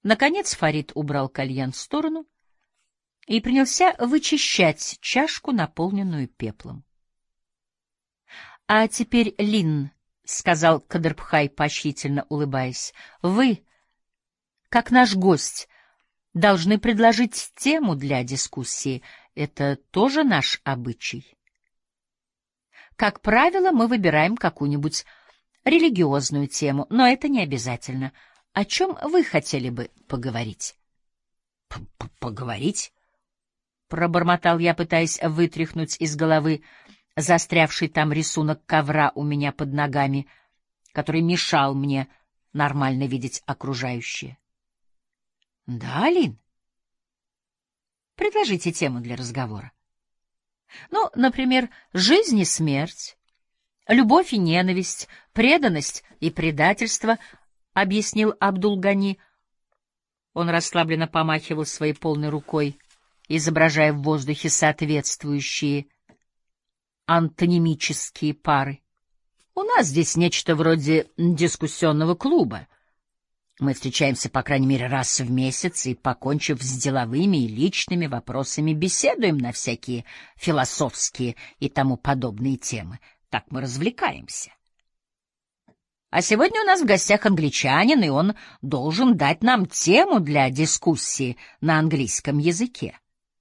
Наконец Фарид убрал кальян в сторону и принялся вычищать чашку, наполненную пеплом. — А теперь, Лин, — сказал Кадрбхай, поощрительно улыбаясь, — вы, как наш гость, должны предложить тему для дискуссии. Это тоже наш обычай. Как правило, мы выбираем какую-нибудь религиозную тему, но это не обязательно. О чем вы хотели бы поговорить? — Поговорить? — пробормотал я, пытаясь вытряхнуть из головы застрявший там рисунок ковра у меня под ногами, который мешал мне нормально видеть окружающее. — Да, Лин? Предложите тему для разговора. Ну, например, жизнь и смерть, любовь и ненависть, преданность и предательство, — объяснил Абдул-Гани. Он расслабленно помахивал своей полной рукой, изображая в воздухе соответствующие антонимические пары. У нас здесь нечто вроде дискуссионного клуба. Мы встречаемся, по крайней мере, раз в месяц и, покончив с деловыми и личными вопросами, беседуем на всякие философские и тому подобные темы. Так мы развлекаемся. А сегодня у нас в гостях англичанин, и он должен дать нам тему для дискуссии на английском языке.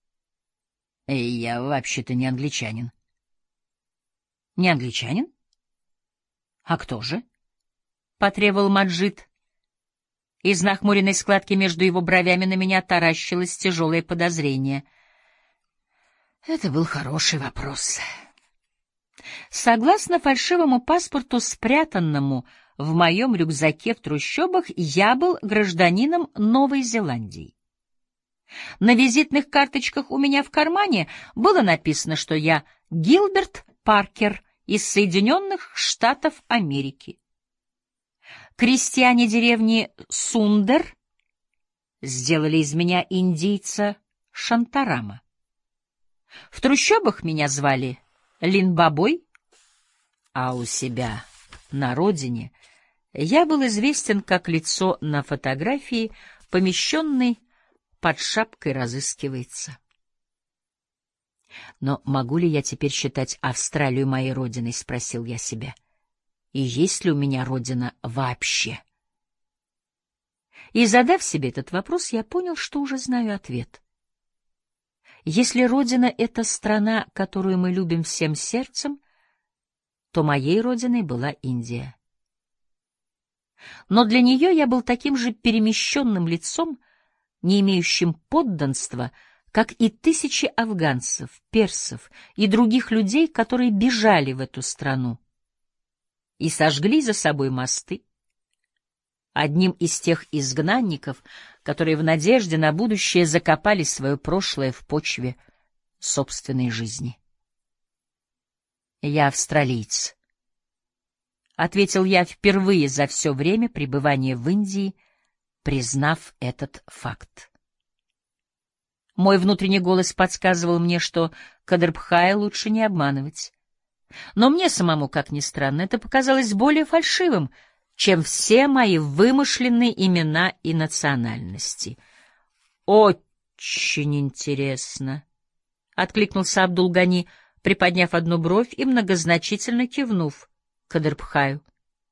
Я вообще-то не англичанин. Не англичанин? А кто же? Потребовал Маджид. Из нахмуренной складки между его бровями на меня таращилось тяжелое подозрение. Это был хороший вопрос. Согласно фальшивому паспорту, спрятанному в моем рюкзаке в трущобах, я был гражданином Новой Зеландии. На визитных карточках у меня в кармане было написано, что я Гилберт Паркер из Соединенных Штатов Америки. Крестьяне деревни Сундер сделали из меня индийца Шантарама. В трущобах меня звали Линбабой, а у себя на родине я был известен как лицо на фотографии, помещенной под шапкой разыскивается. Но могу ли я теперь считать Австралию моей родиной, спросил я себя. И есть ли у меня родина вообще? И, задав себе этот вопрос, я понял, что уже знаю ответ. Если родина — это страна, которую мы любим всем сердцем, то моей родиной была Индия. Но для нее я был таким же перемещенным лицом, не имеющим подданства, как и тысячи афганцев, персов и других людей, которые бежали в эту страну и сожгли за собой мосты. Одним из тех изгнанников, которые в надежде на будущее закопали свое прошлое в почве собственной жизни. «Я австралиец», — ответил я впервые за все время пребывания в Индии, признав этот факт. Мой внутренний голос подсказывал мне, что Кадрбхая лучше не обманывать. Но мне самому, как ни странно, это показалось более фальшивым, чем все мои вымышленные имена и национальности. «Очень интересно», — откликнулся Абдул-Гани, приподняв одну бровь и многозначительно кивнув Кадрбхаю.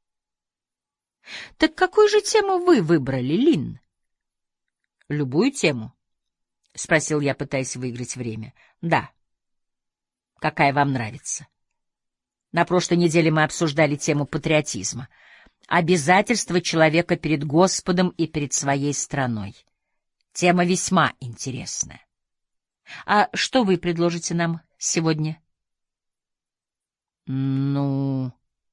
«Так какую же тему вы выбрали, Лин?» «Любую тему», — спросил я, пытаясь выиграть время. «Да. Какая вам нравится?» На прошлой неделе мы обсуждали тему патриотизма, обязательства человека перед Господом и перед своей страной. Тема весьма интересная. А что вы предложите нам сегодня? Ну,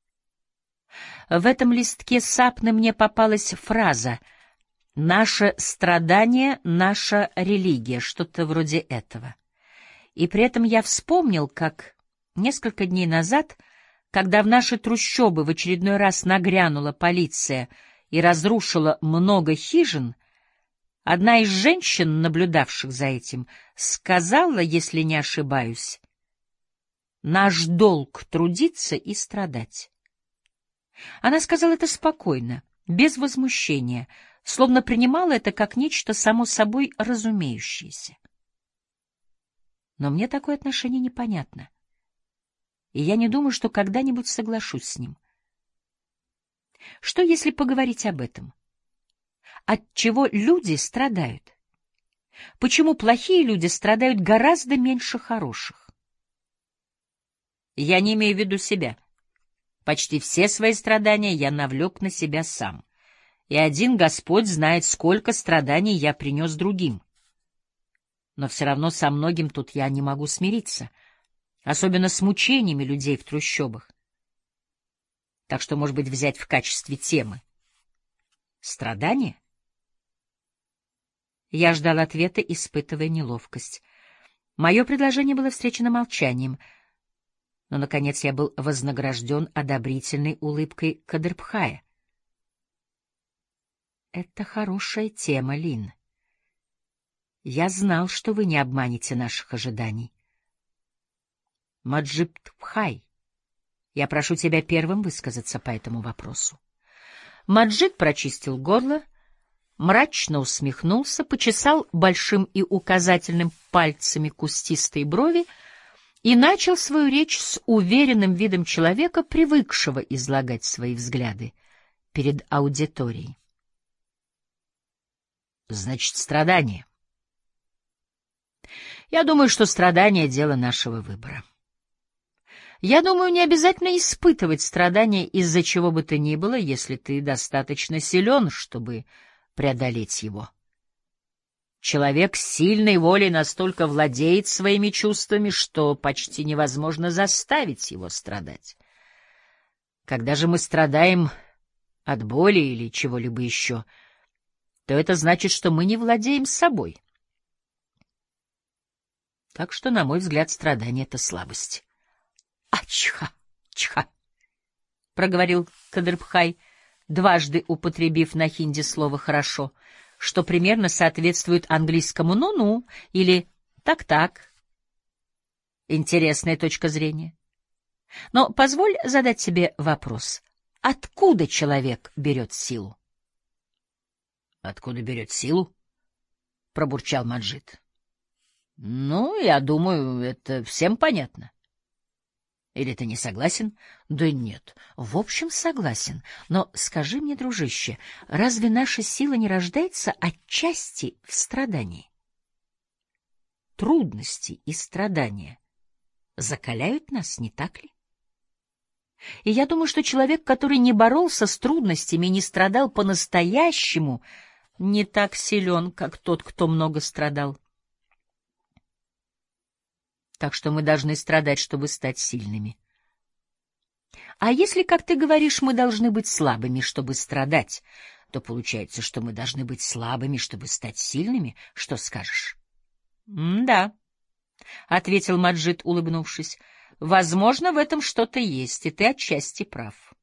в этом листке сапны мне попалась фраза «Наше страдание — наша религия», что-то вроде этого. И при этом я вспомнил, как несколько дней назад, когда в наши трущобы в очередной раз нагрянула полиция и разрушила много хижин, одна из женщин, наблюдавших за этим, сказала, если не ошибаюсь, «Наш долг — трудиться и страдать». Она сказала это спокойно, без возмущения, словно принимала это как нечто само собой разумеющееся. Но мне такое отношение непонятно, и я не думаю, что когда-нибудь соглашусь с ним. Что, если поговорить об этом? От чего люди страдают? Почему плохие люди страдают гораздо меньше хороших? Я не имею в виду себя. Почти все свои страдания я навлек на себя сам. И один Господь знает, сколько страданий я принес другим. Но все равно со многим тут я не могу смириться, особенно с мучениями людей в трущобах. Так что, может быть, взять в качестве темы страдания? Я ждал ответа, испытывая неловкость. Мое предложение было встречено молчанием, но, наконец, я был вознагражден одобрительной улыбкой Кадрбхая. Это хорошая тема, Лин. Я знал, что вы не обманете наших ожиданий. Маджид-Бхай, я прошу тебя первым высказаться по этому вопросу. Маджид прочистил горло, мрачно усмехнулся, почесал большим и указательным пальцами кустистые брови и начал свою речь с уверенным видом человека, привыкшего излагать свои взгляды перед аудиторией. Значит, страдание. Я думаю, что страдание — дело нашего выбора. Я думаю, не обязательно испытывать страдания из-за чего бы то ни было, если ты достаточно силен, чтобы преодолеть его. Человек с сильной волей настолько владеет своими чувствами, что почти невозможно заставить его страдать. Когда же мы страдаем от боли или чего-либо еще, то это значит, что мы не владеем собой. Так что, на мой взгляд, страдание — это слабость. «Ачха! Чха!» — проговорил Кадрбхай, дважды употребив на хинди слово «хорошо», что примерно соответствует английскому «ну-ну» или «так-так». Интересная точка зрения. Но позволь задать себе вопрос. Откуда человек берет силу? Откуда берет силу? Пробурчал Маджид. Ну, я думаю, это всем понятно. Или ты не согласен? Да нет, в общем, согласен. Но скажи мне, дружище, разве наша сила не рождается отчасти в страдании? Трудности и страдания закаляют нас, не так ли? И я думаю, что человек, который не боролся с трудностями и не страдал по-настоящему, не так силен, как тот, кто много страдал. Так что мы должны страдать, чтобы стать сильными. А если, как ты говоришь, мы должны быть слабыми, чтобы страдать, то получается, что мы должны быть слабыми, чтобы стать сильными. Что скажешь? — Да, — ответил Маджид, улыбнувшись. — Возможно, в этом что-то есть, и ты отчасти прав.